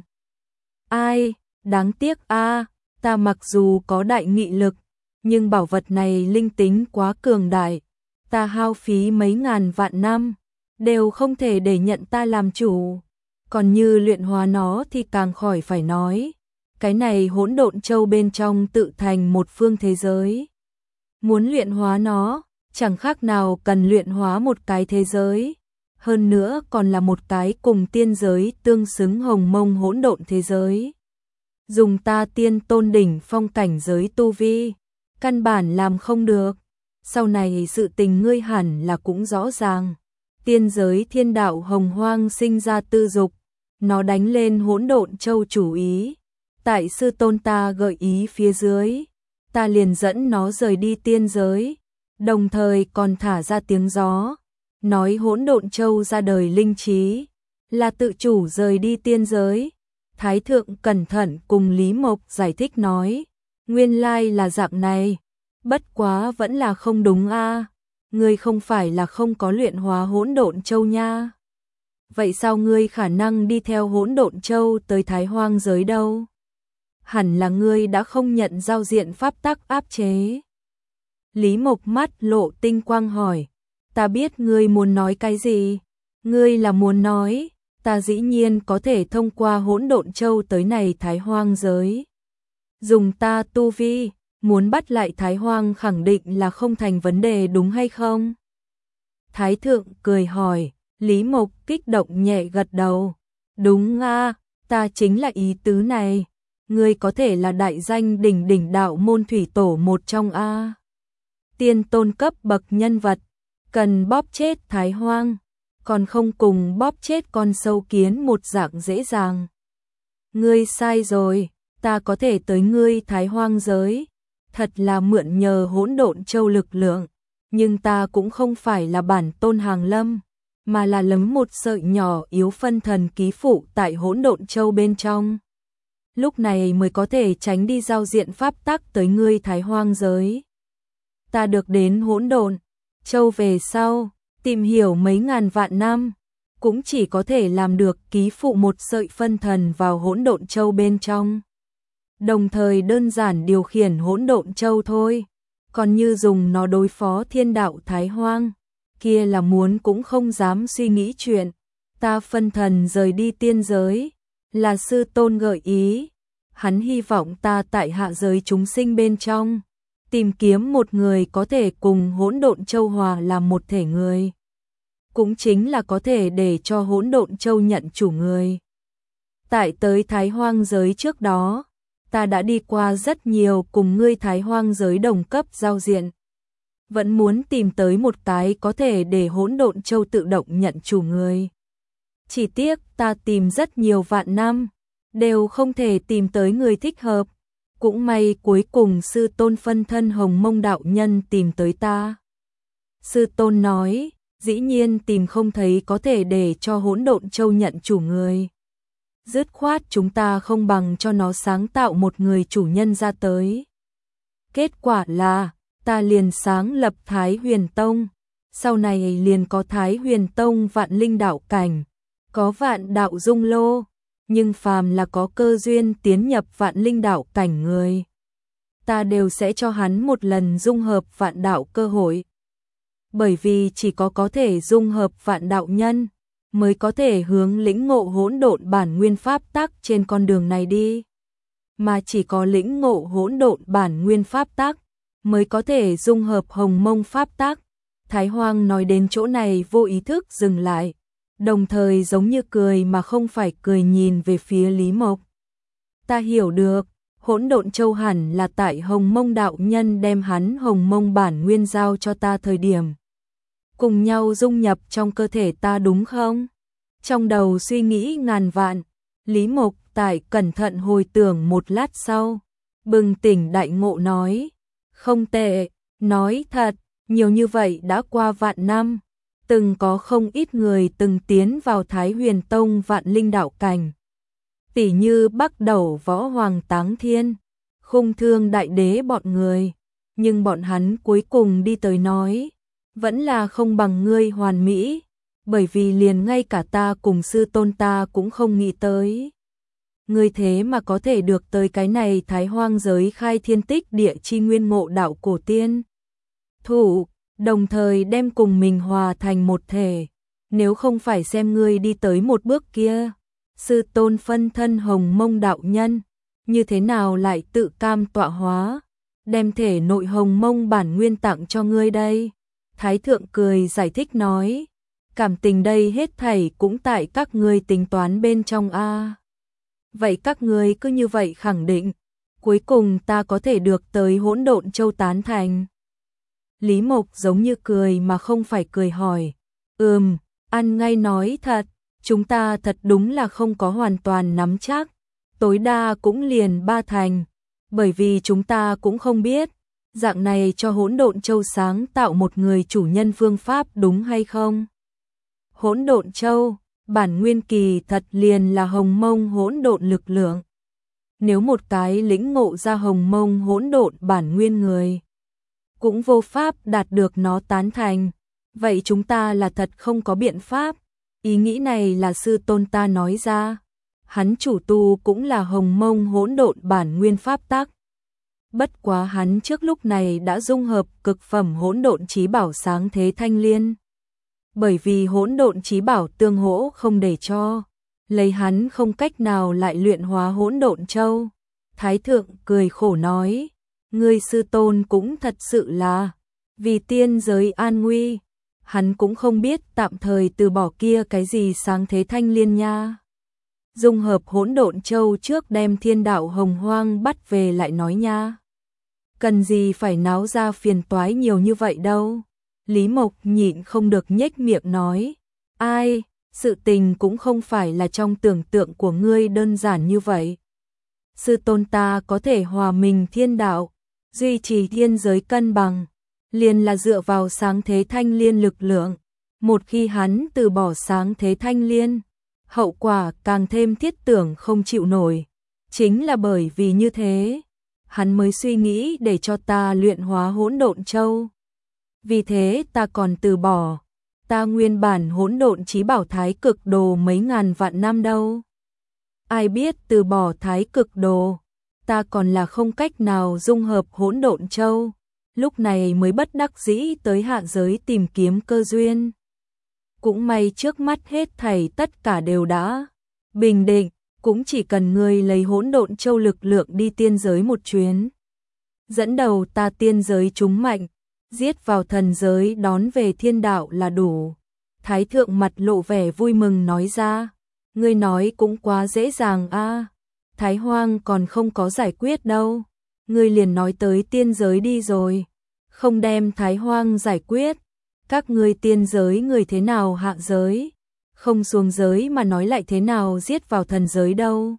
Ai, đáng tiếc a, ta mặc dù có đại nghị lực, nhưng bảo vật này linh tính quá cường đại, ta hao phí mấy ngàn vạn năm, đều không thể để nhận ta làm chủ. Còn như luyện hóa nó thì càng khỏi phải nói, cái này hỗn độn châu bên trong tự thành một phương thế giới. Muốn luyện hóa nó, chẳng khác nào cần luyện hóa một cái thế giới, hơn nữa còn là một cái cùng tiên giới tương xứng hồng mông hỗn độn thế giới. Dùng ta tiên tôn đỉnh phong cảnh giới tu vi, căn bản làm không được. Sau này sự tình ngươi hẳn là cũng rõ ràng. Tiên giới thiên đạo hồng hoang sinh ra tư dục, nó đánh lên hỗn độn châu chủ ý. Tại sư tôn ta gợi ý phía dưới, ta liền dẫn nó rời đi tiên giới, đồng thời còn thả ra tiếng gió, nói hỗn độn châu ra đời linh trí, là tự chủ rời đi tiên giới. Thái thượng cẩn thận cùng Lý Mộc giải thích nói, nguyên lai là dạng này, bất quá vẫn là không đúng a, ngươi không phải là không có luyện hóa hỗn độn châu nha. Vậy sao ngươi khả năng đi theo hỗn độn châu tới Thái Hoang giới đâu? Hẳn là ngươi đã không nhận giao diện pháp tắc áp chế. Lý Mộc mắt lộ tinh quang hỏi, ta biết ngươi muốn nói cái gì, ngươi là muốn nói, ta dĩ nhiên có thể thông qua hỗn độn châu tới này Thái Hoang giới. Dùng ta tu vi, muốn bắt lại Thái Hoang khẳng định là không thành vấn đề đúng hay không? Thái thượng cười hỏi, Lý Mộc kích động nhẹ gật đầu. Đúng a, ta chính là ý tứ này. Ngươi có thể là đại danh đỉnh đỉnh đạo môn thủy tổ một trong a. Tiên tôn cấp bậc nhân vật, cần bóp chết Thái Hoang, còn không cùng bóp chết con sâu kiến một dạng dễ dàng. Ngươi sai rồi, ta có thể tới ngươi Thái Hoang giới, thật là mượn nhờ hỗn độn châu lực lượng, nhưng ta cũng không phải là bản tôn hàng lâm, mà là lấm một sợi nhỏ yếu phân thần ký phụ tại hỗn độn châu bên trong. Lúc này mới có thể tránh đi giao diện pháp tắc tới ngươi Thái Hoang giới. Ta được đến hỗn độn châu về sau, tìm hiểu mấy ngàn vạn năm, cũng chỉ có thể làm được ký phụ một sợi phân thần vào hỗn độn châu bên trong. Đồng thời đơn giản điều khiển hỗn độn châu thôi, còn như dùng nó đối phó thiên đạo Thái Hoang, kia là muốn cũng không dám suy nghĩ chuyện. Ta phân thần rời đi tiên giới, là sư tôn gợi ý, hắn hy vọng ta tại hạ giới chúng sinh bên trong, tìm kiếm một người có thể cùng hỗn độn châu hòa làm một thể người. Cũng chính là có thể để cho hỗn độn châu nhận chủ người. Tại tới Thái Hoang giới trước đó, ta đã đi qua rất nhiều cùng ngươi Thái Hoang giới đồng cấp giao diện. Vẫn muốn tìm tới một cái có thể để hỗn độn châu tự động nhận chủ người. Chỉ tiếc ta tìm rất nhiều vạn năm, đều không thể tìm tới người thích hợp. Cũng may cuối cùng sư tôn phân thân Hồng Mông đạo nhân tìm tới ta. Sư tôn nói, dĩ nhiên tìm không thấy có thể để cho hỗn độn châu nhận chủ người. Dứt khoát chúng ta không bằng cho nó sáng tạo một người chủ nhân ra tới. Kết quả là, ta liền sáng lập Thái Huyền Tông, sau này liền có Thái Huyền Tông vạn linh đạo cảnh, có vạn đạo dung lô, nhưng phàm là có cơ duyên tiến nhập vạn linh đạo cảnh người, ta đều sẽ cho hắn một lần dung hợp vạn đạo cơ hội. Bởi vì chỉ có có thể dung hợp vạn đạo nhân, mới có thể hướng lĩnh ngộ hỗn độn bản nguyên pháp tắc trên con đường này đi. Mà chỉ có lĩnh ngộ hỗn độn bản nguyên pháp tắc, mới có thể dung hợp Hồng Mông pháp tắc. Thái Hoang nói đến chỗ này vô ý thức dừng lại, đồng thời giống như cười mà không phải cười nhìn về phía Lý Mộc. Ta hiểu được, hỗn độn châu hẳn là tại Hồng Mông đạo nhân đem hắn Hồng Mông bản nguyên giao cho ta thời điểm. Cùng nhau dung nhập trong cơ thể ta đúng không? Trong đầu suy nghĩ ngàn vạn, Lý Mộc tại cẩn thận hồi tưởng một lát sau, bừng tỉnh đại ngộ nói, không tệ, nói thật, nhiều như vậy đã qua vạn năm, từng có không ít người từng tiến vào Thái Huyền Tông vạn linh đạo cảnh. Tỷ như Bắc Đầu Võ Hoàng Táng Thiên, Khung Thương Đại Đế bọn người, nhưng bọn hắn cuối cùng đi tới nói, vẫn là không bằng ngươi hoàn mỹ, bởi vì liền ngay cả ta cùng sư tôn ta cũng không nghĩ tới. Ngươi thế mà có thể được tới cái này Thái Hoang giới khai thiên tích địa chi nguyên ngộ đạo cổ tiên. Thủ, đồng thời đem cùng mình hòa thành một thể, nếu không phải xem ngươi đi tới một bước kia, sư tôn phân thân Hồng Mông đạo nhân, như thế nào lại tự cam tọa hóa, đem thể nội Hồng Mông bản nguyên tặng cho ngươi đây. Thái thượng cười giải thích nói, cảm tình đây hết thảy cũng tại các ngươi tính toán bên trong a. Vậy các ngươi cứ như vậy khẳng định, cuối cùng ta có thể được tới hỗn độn châu tán thành. Lý Mộc giống như cười mà không phải cười hỏi, ừm, ăn ngay nói thật, chúng ta thật đúng là không có hoàn toàn nắm chắc, tối đa cũng liền ba thành, bởi vì chúng ta cũng không biết, dạng này cho hỗn độn châu sáng tạo một người chủ nhân phương pháp đúng hay không. Hỗn độn châu, bản nguyên kỳ thật liền là Hồng Mông hỗn độn lực lượng. Nếu một cái lĩnh ngộ ra Hồng Mông hỗn độn bản nguyên người, cũng vô pháp đạt được nó tán thành, vậy chúng ta là thật không có biện pháp. Ý nghĩ này là sư tôn ta nói ra, hắn chủ tu cũng là Hồng Mông hỗn độn bản nguyên pháp tắc. Bất quá hắn trước lúc này đã dung hợp cực phẩm hỗn độn chí bảo sáng thế thanh liên. Bởi vì hỗn độn chí bảo tương hỗ không để cho, lấy hắn không cách nào lại luyện hóa hỗn độn châu. Thái thượng cười khổ nói, ngươi sư tôn cũng thật sự là vì tiên giới an nguy, hắn cũng không biết tạm thời từ bỏ kia cái gì sáng thế thanh liên nha. Dung hợp hỗn độn châu trước đem thiên đạo hồng hoang bắt về lại nói nha. Cần gì phải náo ra phiền toái nhiều như vậy đâu. Lý Mộc nhịn không được nhếch miệng nói, ai, sự tình cũng không phải là trong tưởng tượng của ngươi đơn giản như vậy. sư tôn ta có thể hòa mình thiên đạo, duy trì thiên giới cân bằng, liền là dựa vào sáng thế thanh liên lực lượng. Một khi hắn từ bỏ sáng thế thanh liên, hậu quả càng thêm thiết tưởng không chịu nổi. Chính là bởi vì như thế, hắn mới suy nghĩ để cho ta luyện hóa hỗn độn châu. Vì thế ta còn từ bỏ, ta nguyên bản hỗn độn chí bảo thái cực đồ mấy ngàn vạn năm đâu. Ai biết từ bỏ thái cực đồ, ta còn là không cách nào dung hợp hỗn độn châu, lúc này mới bất đắc dĩ tới hạ giới tìm kiếm cơ duyên. Cũng may trước mắt hết thảy tất cả đều đã bình định, cũng chỉ cần ngươi lấy hỗn độn châu lực lượng đi tiên giới một chuyến. Dẫn đầu ta tiên giới chúng mạnh, giết vào thần giới đón về thiên đạo là đủ. Thái thượng mặt lộ vẻ vui mừng nói ra, ngươi nói cũng quá dễ dàng a. Thái Hoang còn không có giải quyết đâu, ngươi liền nói tới tiên giới đi rồi, không đem Thái Hoang giải quyết, các ngươi tiên giới người thế nào hạ giới, không xuống giới mà nói lại thế nào giết vào thần giới đâu.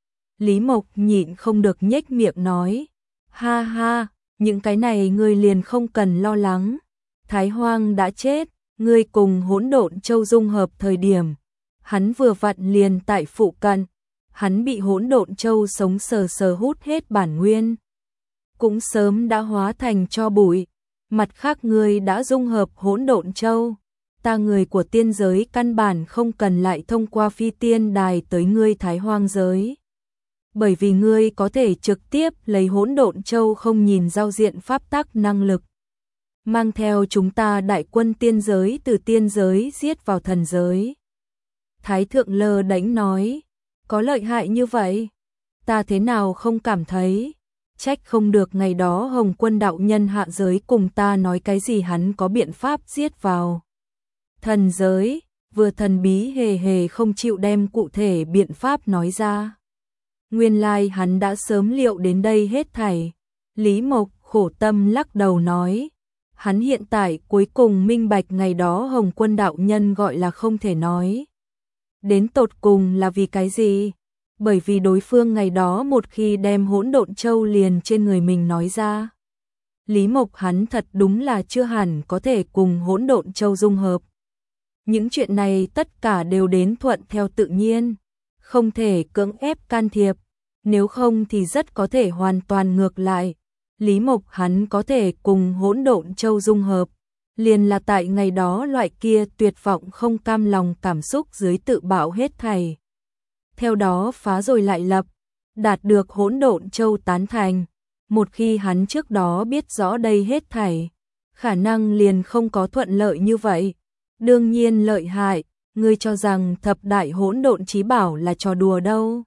Lý Mộc nhịn không được nhếch miệng nói, ha ha, những cái này ngươi liền không cần lo lắng, Thái Hoang đã chết, ngươi cùng hỗn độn châu dung hợp thời điểm, hắn vừa vặn liền tại phụ cận, hắn bị hỗn độn châu sống sờ sờ hút hết bản nguyên, cũng sớm đã hóa thành tro bụi. Mặt khác ngươi đã dung hợp hỗn độn châu, ta người của tiên giới căn bản không cần lại thông qua phi tiên đài tới ngươi Thái Hoang giới. Bởi vì ngươi có thể trực tiếp lấy hỗn độn châu không nhìn giao diện pháp tắc năng lực, mang theo chúng ta đại quân tiên giới từ tiên giới giết vào thần giới. Thái thượng lơ đễnh nói, có lợi hại như vậy, ta thế nào không cảm thấy. Trách không được ngày đó Hồng Quân đạo nhân hạ giới cùng ta nói cái gì hắn có biện pháp giết vào thần giới, vừa thần bí hề hề không chịu đem cụ thể biện pháp nói ra. Nguyên lai hắn đã sớm liệu đến đây hết thảy. Lý Mộc khổ tâm lắc đầu nói, hắn hiện tại cuối cùng minh bạch ngày đó Hồng Quân đạo nhân gọi là không thể nói. Đến tột cùng là vì cái gì? Bởi vì đối phương ngày đó một khi đem hỗn độn châu liền trên người mình nói ra. Lý Mộc hắn thật đúng là chưa hẳn có thể cùng hỗn độn châu dung hợp. Những chuyện này tất cả đều đến thuận theo tự nhiên, không thể cưỡng ép can thiệp, nếu không thì rất có thể hoàn toàn ngược lại. Lý Mộc hắn có thể cùng hỗn độn châu dung hợp, liền là tại ngày đó loại kia tuyệt vọng không cam lòng cảm xúc dưới tự bạo hết thảy. Theo đó phá rồi lại lập, đạt được hỗn độn châu tán thành. Một khi hắn trước đó biết rõ đây hết thảy, khả năng liền không có thuận lợi như vậy. Đương nhiên lợi hại, ngươi cho rằng thập đại hỗn độn chí bảo là trò đùa đâu.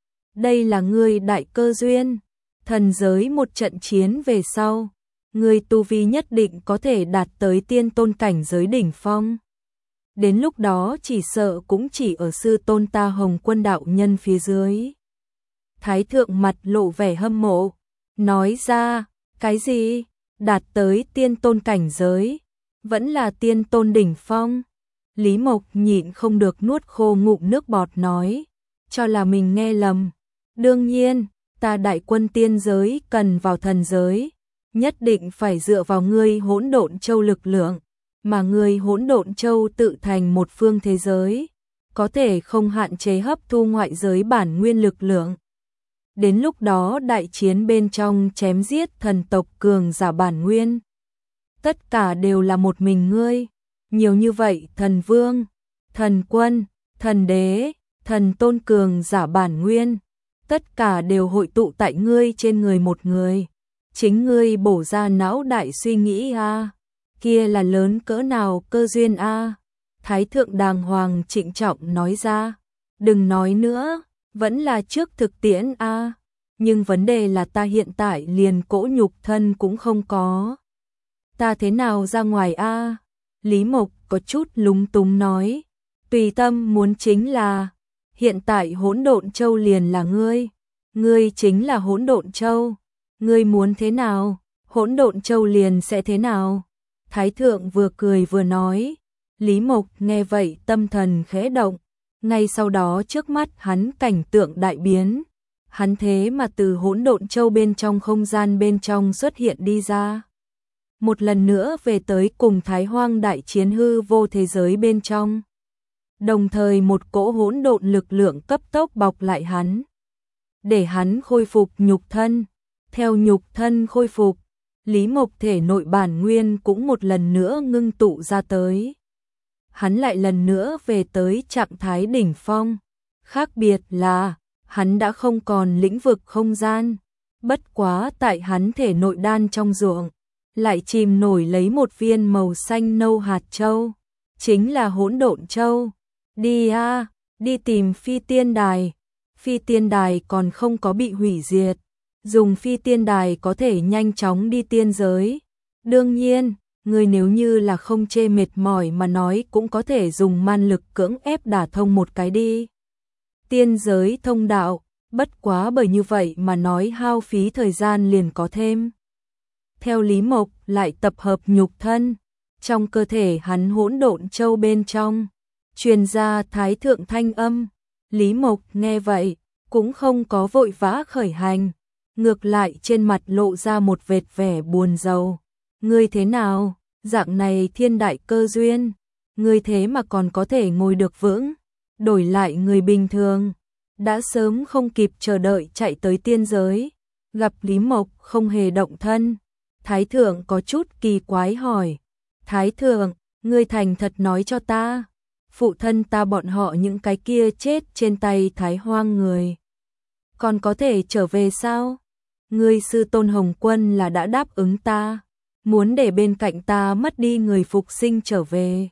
Đây là ngươi đại cơ duyên, thần giới một trận chiến về sau, ngươi tu vi nhất định có thể đạt tới tiên tôn cảnh giới đỉnh phong. Đến lúc đó chỉ sợ cũng chỉ ở sư tôn ta Hồng Quân đạo nhân phía dưới. Thái thượng mặt lộ vẻ hâm mộ, nói ra, cái gì? Đạt tới tiên tôn cảnh giới, vẫn là tiên tôn đỉnh phong. Lý Mộc nhịn không được nuốt khô ngụm nước bọt nói, cho là mình nghe lầm. Đương nhiên, ta đại quân tiên giới cần vào thần giới, nhất định phải dựa vào ngươi hỗn độn châu lực lượng. Mà người hỗn độn châu tự thành một phương thế giới, có thể không hạn chế hấp thu ngoại giới bản nguyên lực lượng. Đến lúc đó đại chiến bên trong chém giết thần tộc cường giả bản nguyên. Tất cả đều là một mình ngươi, nhiều như vậy thần vương, thần quân, thần đế, thần tôn cường giả bản nguyên, tất cả đều hội tụ tại ngươi trên người một người. Chính ngươi bổ ra não đại suy nghĩ a. Kia là lớn cỡ nào cơ duyên a. Thái thượng đàng hoàng trịnh trọng nói ra, đừng nói nữa, vẫn là trước thực tiễn a. Nhưng vấn đề là ta hiện tại liền cỗ nhục thân cũng không có. Ta thế nào ra ngoài a? Lý Mộc có chút lúng túng nói, tùy tâm muốn chính là, hiện tại hỗn độn châu liền là ngươi, ngươi chính là hỗn độn châu, ngươi muốn thế nào, hỗn độn châu liền sẽ thế nào. Thái thượng vừa cười vừa nói, Lý Mộc nghe vậy tâm thần khẽ động, ngay sau đó trước mắt hắn cảnh tượng đại biến, hắn thế mà từ hỗn độn châu bên trong không gian bên trong xuất hiện đi ra. Một lần nữa về tới cùng Thái Hoang đại chiến hư vô thế giới bên trong. Đồng thời một cỗ hỗn độn lực lượng cấp tốc bọc lại hắn, để hắn khôi phục nhục thân. Theo nhục thân khôi phục, Lý Mộc thể nội bản nguyên cũng một lần nữa ngưng tụ ra tới. Hắn lại lần nữa về tới trạng thái đỉnh phong. Khác biệt là, hắn đã không còn lĩnh vực không gian. Bất quá tại hắn thể nội đan trong ruộng, lại chìm nổi lấy một viên màu xanh nâu hạt châu. Chính là hỗn độn châu. Đi a, đi tìm phi tiên đài. Phi tiên đài còn không có bị hủy diệt. Dùng phi tiên đài có thể nhanh chóng đi tiên giới. Đương nhiên, người nếu như là không chê mệt mỏi mà nói cũng có thể dùng man lực cưỡng ép đả thông một cái đi tiên giới thông đạo, bất quá bởi như vậy mà nói hao phí thời gian liền có thêm. Theo Lý Mộc lại tập hợp nhục thân, trong cơ thể hắn hỗn độn châu bên trong, truyền ra thái thượng thanh âm. Lý Mộc nghe vậy, cũng không có vội vã khởi hành, ngược lại trên mặt lộ ra một vệt vẻ buồn rầu. Ngươi thế nào, dạng này thiên đại cơ duyên, ngươi thế mà còn có thể ngồi được vững, đổi lại người bình thường, đã sớm không kịp chờ đợi chạy tới tiên giới. Gặp Lý Mộc không hề động thân, Thái thượng có chút kỳ quái hỏi, Thái thượng, ngươi thành thật nói cho ta, phụ thân ta bọn họ những cái kia chết trên tay Thái Hoang người, còn có thể trở về sao? Ngươi sư tôn Hồng Quân là đã đáp ứng ta, muốn để bên cạnh ta mất đi người phục sinh trở về.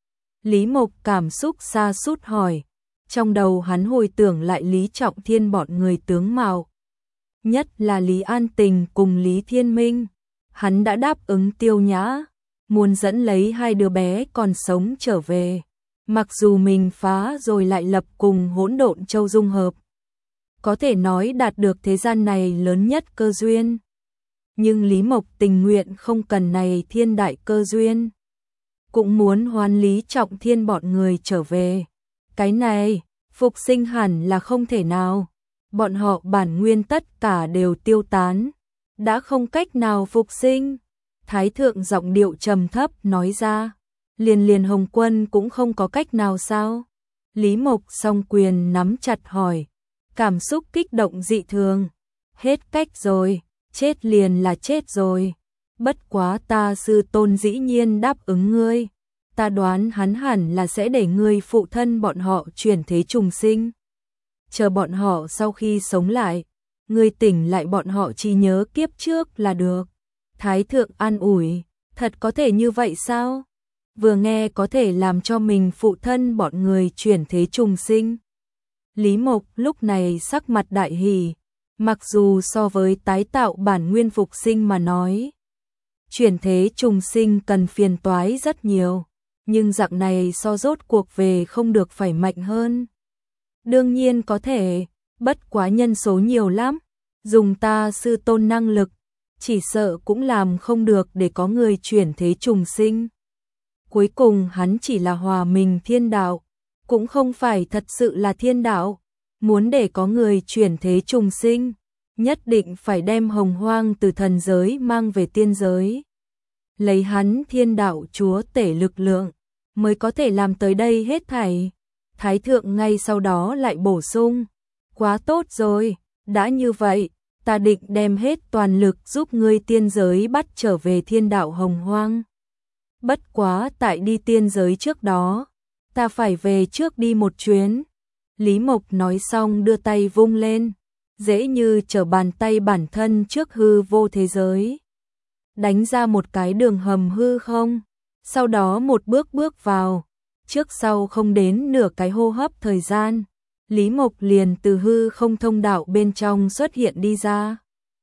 Lý Mộc cảm xúc sa sút hỏi, trong đầu hắn hồi tưởng lại Lý Trọng Thiên bọn người tướng mạo, nhất là Lý An Tình cùng Lý Thiên Minh, hắn đã đáp ứng Tiêu Nhã, muốn dẫn lấy hai đứa bé còn sống trở về, mặc dù mình phá rồi lại lập cùng hỗn độn châu dung hợp, có thể nói đạt được thế gian này lớn nhất cơ duyên. Nhưng Lý Mộc tình nguyện không cần này thiên đại cơ duyên, cũng muốn hoán Lý Trọng Thiên bọn người trở về. Cái này, phục sinh hẳn là không thể nào, bọn họ bản nguyên tất cả đều tiêu tán, đã không cách nào phục sinh. Thái thượng giọng điệu trầm thấp nói ra, liền liền Hồng Quân cũng không có cách nào sao? Lý Mộc song quyền nắm chặt hỏi, cảm xúc kích động dị thường. Hết cách rồi, chết liền là chết rồi. Bất quá ta sư tôn dĩ nhiên đáp ứng ngươi, ta đoán hắn hẳn là sẽ để ngươi phụ thân bọn họ chuyển thế trùng sinh. Chờ bọn họ sau khi sống lại, ngươi tỉnh lại bọn họ chỉ nhớ kiếp trước là được. Thái thượng an ủi, thật có thể như vậy sao? Vừa nghe có thể làm cho mình phụ thân bọn người chuyển thế trùng sinh. Lý Mộc lúc này sắc mặt đại hỉ, mặc dù so với tái tạo bản nguyên phục sinh mà nói, chuyển thế trùng sinh cần phiền toái rất nhiều, nhưng dạng này so rốt cuộc về không được phải mạnh hơn. Đương nhiên có thể, bất quá nhân số nhiều lắm, dùng ta sư tôn năng lực, chỉ sợ cũng làm không được để có người chuyển thế trùng sinh. Cuối cùng hắn chỉ là hòa mình thiên đạo, cũng không phải thật sự là thiên đạo, muốn để có người chuyển thế trùng sinh, nhất định phải đem hồng hoang từ thần giới mang về tiên giới. Lấy hắn thiên đạo chúa tể lực lượng, mới có thể làm tới đây hết thảy. Thái thượng ngay sau đó lại bổ sung, quá tốt rồi, đã như vậy, ta định đem hết toàn lực giúp ngươi tiên giới bắt trở về thiên đạo hồng hoang. Bất quá tại đi tiên giới trước đó, ta phải về trước đi một chuyến. Lý Mộc nói xong đưa tay vung lên, dễ như trở bàn tay bản thân trước hư vô thế giới, đánh ra một cái đường hầm hư không, sau đó một bước bước vào, trước sau không đến nửa cái hô hấp thời gian, Lý Mộc liền từ hư không thông đạo bên trong xuất hiện đi ra.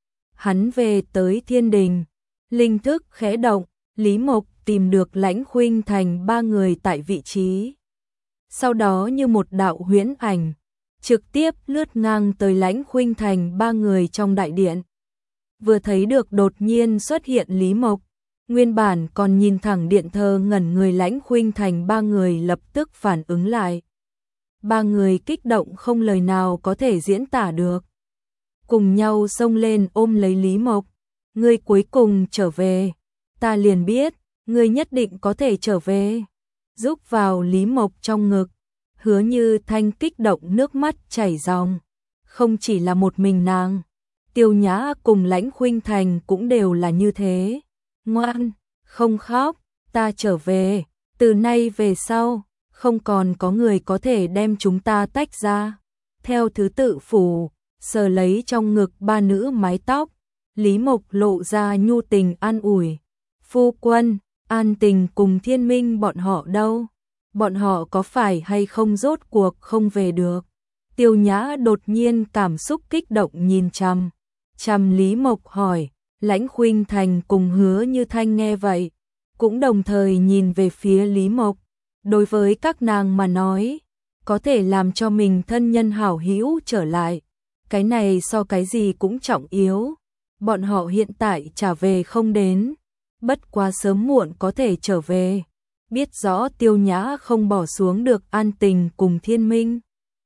Hắn về tới thiên đình, linh thức khẽ động, Lý Mộc tìm được Lãnh Khuynh Thành ba người tại vị trí. Sau đó như một đạo huyễn ảnh, trực tiếp lướt ngang tới Lãnh Khuynh Thành ba người trong đại điện. Vừa thấy được đột nhiên xuất hiện Lý Mộc, nguyên bản còn nhìn thẳng điện thờ ngẩn người Lãnh Khuynh Thành ba người lập tức phản ứng lại. Ba người kích động không lời nào có thể diễn tả được. cùng nhau xông lên ôm lấy Lý Mộc. Ngươi cuối cùng trở về, ta liền biết, ngươi nhất định có thể trở về. Rúc vào Lý Mộc trong ngực, Hứa Như Thanh kích động nước mắt chảy ròng. Không chỉ là một mình nàng, Tiêu Nhã cùng Lãnh Khuynh Thành cũng đều là như thế. Ngoan, không khóc, ta trở về, từ nay về sau, không còn có người có thể đem chúng ta tách ra. Theo thứ tự phủ, sờ lấy trong ngực ba nữ mái tóc, Lý Mộc lộ ra nhu tình an ủi. Phu quân, An Tình cùng Thiên Minh bọn họ đâu? Bọn họ có phải hay không rốt cuộc không về được? Tiêu Nhã đột nhiên cảm xúc kích động nhìn chằm chằm Lý Mộc hỏi. Lãnh Khuynh Thành cùng Hứa Như Thanh nghe vậy, cũng đồng thời nhìn về phía Lý Mộc. Đối với các nàng mà nói, có thể làm cho mình thân nhân hảo hữu trở lại, cái này so cái gì cũng trọng yếu. Bọn họ hiện tại trả về không đến, bất quá sớm muộn có thể trở về. Biết rõ Tiêu Nhã không bỏ xuống được An Tình cùng Thiên Minh,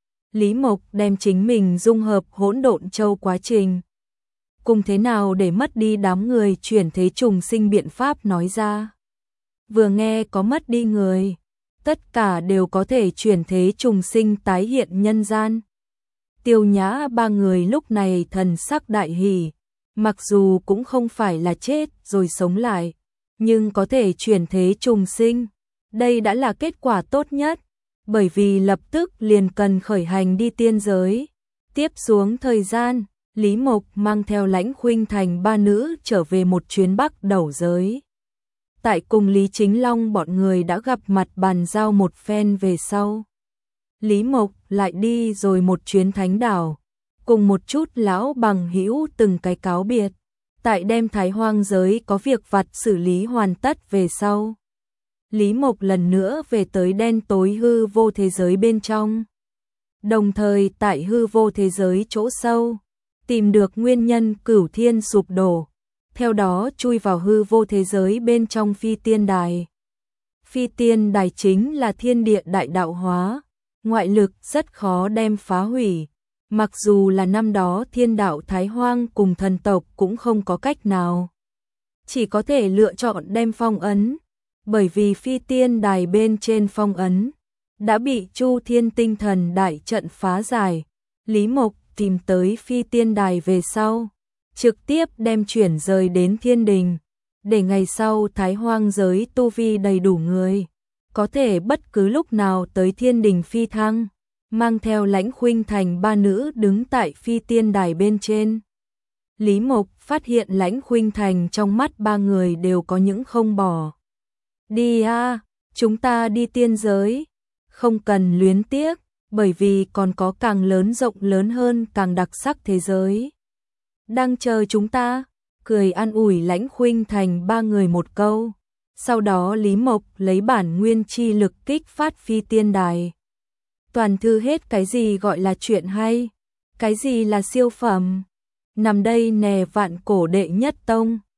Lý Mộc đem chính mình dung hợp hỗn độn châu quá trình, cùng thế nào để mất đi đám người chuyển thế trùng sinh biện pháp nói ra. Vừa nghe có mất đi người, tất cả đều có thể chuyển thế trùng sinh tái hiện nhân gian. Tiêu Nhã ba người lúc này thần sắc đại hỉ, mặc dù cũng không phải là chết rồi sống lại, nhưng có thể chuyển thế trùng sinh, đây đã là kết quả tốt nhất, bởi vì lập tức liền cần khởi hành đi tiên giới. Tiếp xuống thời gian, Lý Mộc mang theo Lãnh Khuynh Thành ba nữ trở về một chuyến Bắc Đẩu giới. Tại cùng Lý Chính Long bọn người đã gặp mặt bàn giao một phen về sau, Lý Mộc lại đi rồi một chuyến Thánh Đảo, cùng một chút lão bằng hữu từng cái cáo biệt. Tại đem Thái Hoang giới có việc vặt xử lý hoàn tất về sau, Lý Mộc lần nữa về tới đen tối hư vô thế giới bên trong. Đồng thời tại hư vô thế giới chỗ sâu, tìm được nguyên nhân cửu thiên sụp đổ, theo đó chui vào hư vô thế giới bên trong phi tiên đài. Phi tiên đài chính là thiên địa đại đạo hóa, ngoại lực rất khó đem phá hủy. Mặc dù là năm đó thiên đạo Thái Hoang cùng thần tộc cũng không có cách nào, chỉ có thể lựa chọn đem phong ấn, bởi vì phi tiên đài bên trên phong ấn đã bị Chu Thiên tinh thần đại trận phá giải. Lý Mộc tìm tới phi tiên đài về sau, trực tiếp đem chuyển rời đến thiên đình, để ngày sau Thái Hoang giới tu vi đầy đủ người, có thể bất cứ lúc nào tới thiên đình phi thăng, mang theo Lãnh Khuynh Thành ba nữ đứng tại phi tiên đài bên trên. Lý Mộc phát hiện Lãnh Khuynh Thành trong mắt ba người đều có những không bỏ. Đi a, chúng ta đi tiên giới, không cần luyến tiếc, bởi vì còn có càng lớn rộng lớn hơn càng đặc sắc thế giới đang chờ chúng ta. Cười an ủi Lãnh Khuynh Thành ba người một câu. Sau đó Lý Mộc lấy bản nguyên chi lực kích phát phi tiên đài. Toàn thư hết cái gì gọi là chuyện hay, cái gì là siêu phẩm. Nằm đây nè vạn cổ đệ nhất tông.